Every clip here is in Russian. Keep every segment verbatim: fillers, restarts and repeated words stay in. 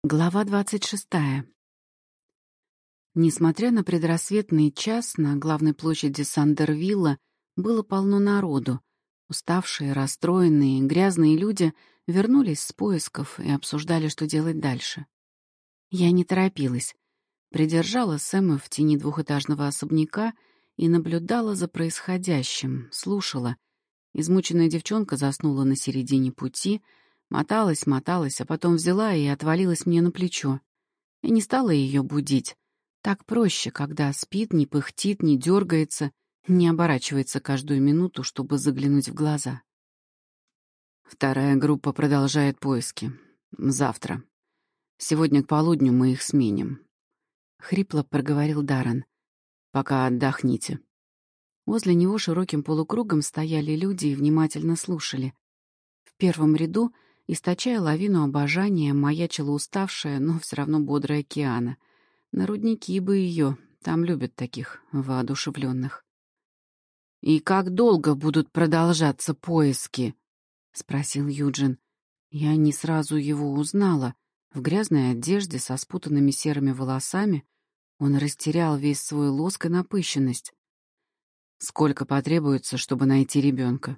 Глава двадцать шестая. Несмотря на предрассветный час, на главной площади Сандервилла было полно народу. Уставшие, расстроенные, грязные люди вернулись с поисков и обсуждали, что делать дальше. Я не торопилась. Придержала Сэма в тени двухэтажного особняка и наблюдала за происходящим, слушала. Измученная девчонка заснула на середине пути, моталась, моталась, а потом взяла и отвалилась мне на плечо. Я не стала ее будить. Так проще, когда спит, не пыхтит, не дергается, не оборачивается каждую минуту, чтобы заглянуть в глаза. Вторая группа продолжает поиски. Завтра. Сегодня к полудню мы их сменим. Хрипло проговорил Даррен. Пока отдохните. Возле него широким полукругом стояли люди и внимательно слушали. В первом ряду, источая лавину обожания, маячила уставшая, но все равно бодрая Киана. На рудники бы ее, там любят таких воодушевленных. «И как долго будут продолжаться поиски?» — спросил Юджин. Я не сразу его узнала. В грязной одежде, со спутанными серыми волосами, он растерял весь свой лоск и напыщенность. «Сколько потребуется, чтобы найти ребенка?»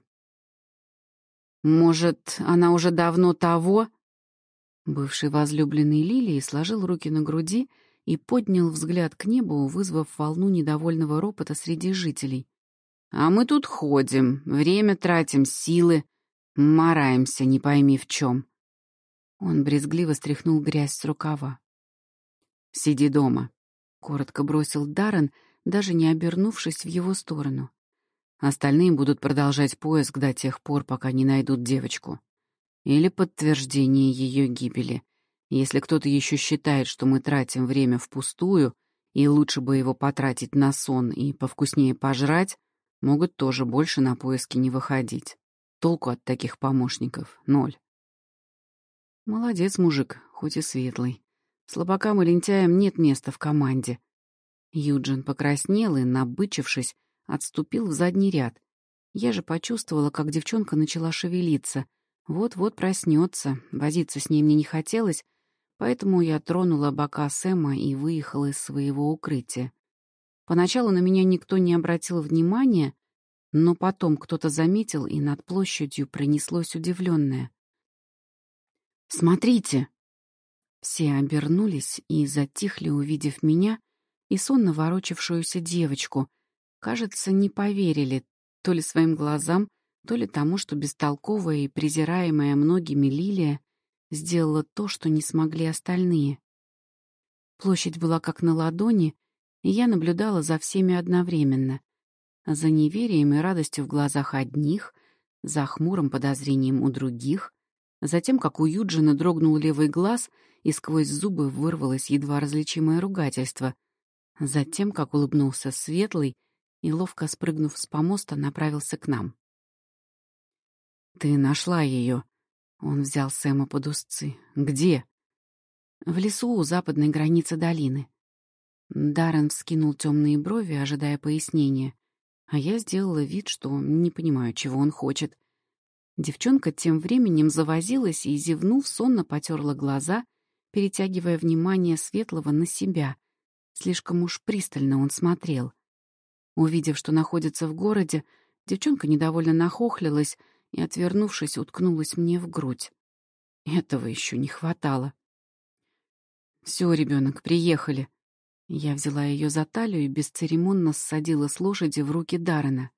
«Может, она уже давно того?» Бывший возлюбленный Лилии сложил руки на груди и поднял взгляд к небу, вызвав волну недовольного ропота среди жителей. «А мы тут ходим, время тратим, силы, мараемся, не пойми в чем». Он брезгливо стряхнул грязь с рукава. «Сиди дома», — коротко бросил Даррен, даже не обернувшись в его сторону. «Остальные будут продолжать поиск до тех пор, пока не найдут девочку. Или подтверждение ее гибели. Если кто-то еще считает, что мы тратим время впустую, и лучше бы его потратить на сон и повкуснее пожрать, могут тоже больше на поиски не выходить. Толку от таких помощников — ноль». «Молодец, мужик, хоть и светлый. Слабакам и лентяям нет места в команде». Юджин покраснел и, набычившись, отступил в задний ряд. Я же почувствовала, как девчонка начала шевелиться. Вот-вот проснется, возиться с ней мне не хотелось, поэтому я тронула бока Сэма и выехала из своего укрытия. Поначалу на меня никто не обратил внимания, но потом кто-то заметил, и над площадью пронеслось удивленное: «Смотрите!» Все обернулись и затихли, увидев меня и сонно ворочавшуюся девочку. Кажется, не поверили то ли своим глазам, то ли тому, что бестолковая и презираемая многими Лилия сделала то, что не смогли остальные. Площадь была как на ладони, и я наблюдала за всеми одновременно. За неверием и радостью в глазах одних, за хмурым подозрением у других, за тем, как у Юджина дрогнул левый глаз, и сквозь зубы вырвалось едва различимое ругательство, за тем, как улыбнулся Светлый и, ловко спрыгнув с помоста, направился к нам. «Ты нашла ее?» Он взял Сэма под узцы. «Где?» «В лесу у западной границы долины». Даррен вскинул темные брови, ожидая пояснения, а я сделала вид, что не понимаю, чего он хочет. Девчонка тем временем завозилась и, зевнув, сонно потерла глаза, перетягивая внимание Светлого на себя. Слишком уж пристально он смотрел. Увидев, что находится в городе, девчонка недовольно нахохлилась и, отвернувшись, уткнулась мне в грудь. Этого еще не хватало. «Все, ребенок, приехали». Я взяла ее за талию и бесцеремонно ссадила с лошади в руки Даррена.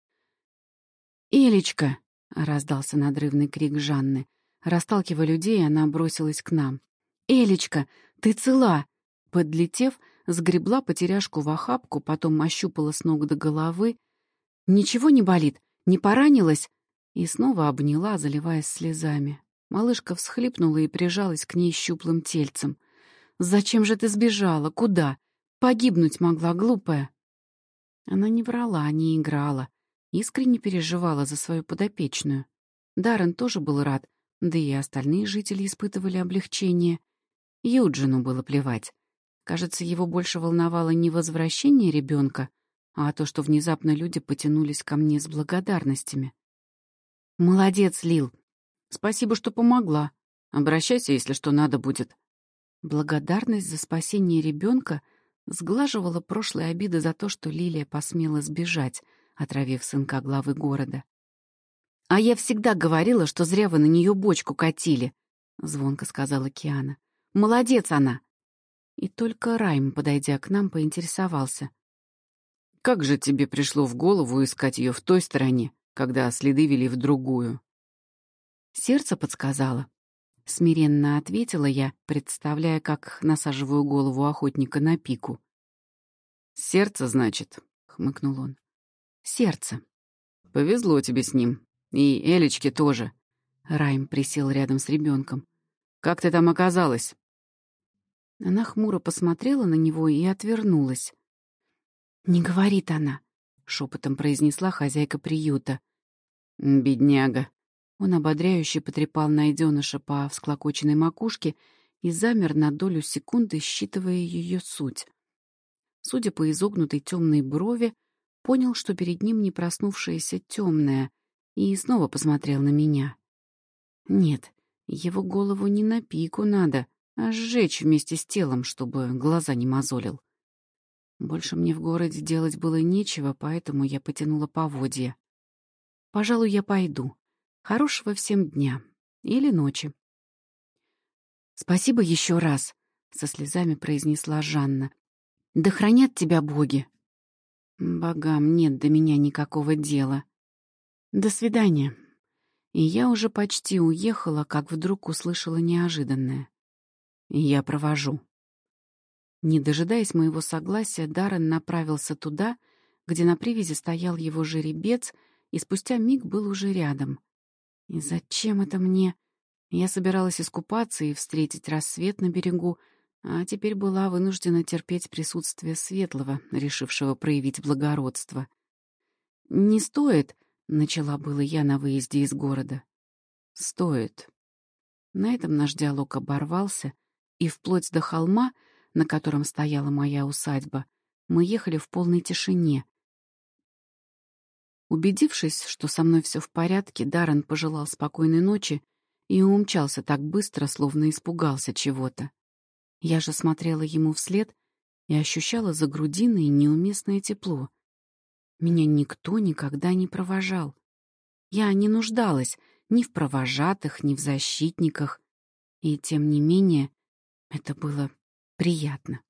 «Элечка!» — раздался надрывный крик Жанны. Расталкивая людей, она бросилась к нам. «Элечка, ты цела!» Подлетев, сгребла потеряшку в охапку, потом ощупала с ног до головы. «Ничего не болит? Не поранилась?» И снова обняла, заливаясь слезами. Малышка всхлипнула и прижалась к ней щуплым тельцем. «Зачем же ты сбежала? Куда? Погибнуть могла, глупая!» Она не врала, не играла. Искренне переживала за свою подопечную. Даррен тоже был рад, да и остальные жители испытывали облегчение. Юджину было плевать. Кажется, его больше волновало не возвращение ребенка, а то, что внезапно люди потянулись ко мне с благодарностями. «Молодец, Лил. Спасибо, что помогла. Обращайся, если что надо будет». Благодарность за спасение ребенка сглаживала прошлые обиды за то, что Лилия посмела сбежать, отравив сынка главы города. «А я всегда говорила, что зря вы на нее бочку катили», — звонко сказала Киана. «Молодец она!» И только Райм, подойдя к нам, поинтересовался. «Как же тебе пришло в голову искать ее в той стороне, когда следы вели в другую?» «Сердце подсказало», — смиренно ответила я, представляя, как насаживаю голову охотника на пику. «Сердце, значит?» — хмыкнул он. «Сердце». «Повезло тебе с ним. И Элечке тоже». Райм присел рядом с ребенком. «Как ты там оказалась?» Она хмуро посмотрела на него и отвернулась. «Не говорит она», — шепотом произнесла хозяйка приюта. «Бедняга». Он ободряюще потрепал найденыша по всклокоченной макушке и замер на долю секунды, считывая ее суть. Судя по изогнутой темной брови, понял, что перед ним не проснувшаяся темная, и снова посмотрел на меня. Нет, его голову не на пику надо, а сжечь вместе с телом, чтобы глаза не мозолил. Больше мне в городе делать было нечего, поэтому я потянула поводья. Пожалуй, я пойду. Хорошего всем дня. Или ночи. «Спасибо еще раз», — со слезами произнесла Жанна. «Да хранят тебя боги». «Богам нет до меня никакого дела. До свидания». И я уже почти уехала, как вдруг услышала неожиданное. «Я провожу». Не дожидаясь моего согласия, Даррен направился туда, где на привязи стоял его жеребец, и спустя миг был уже рядом. И зачем это мне? Я собиралась искупаться и встретить рассвет на берегу, а теперь была вынуждена терпеть присутствие Светлого, решившего проявить благородство. «Не стоит», — начала было я на выезде из города. «Стоит». На этом наш диалог оборвался, и вплоть до холма, на котором стояла моя усадьба, мы ехали в полной тишине. Убедившись, что со мной все в порядке, Даррен пожелал спокойной ночи и умчался так быстро, словно испугался чего-то. Я же смотрела ему вслед и ощущала за грудиной неуместное тепло. Меня никто никогда не провожал. Я не нуждалась ни в провожатых, ни в защитниках, и тем не менее это было приятно.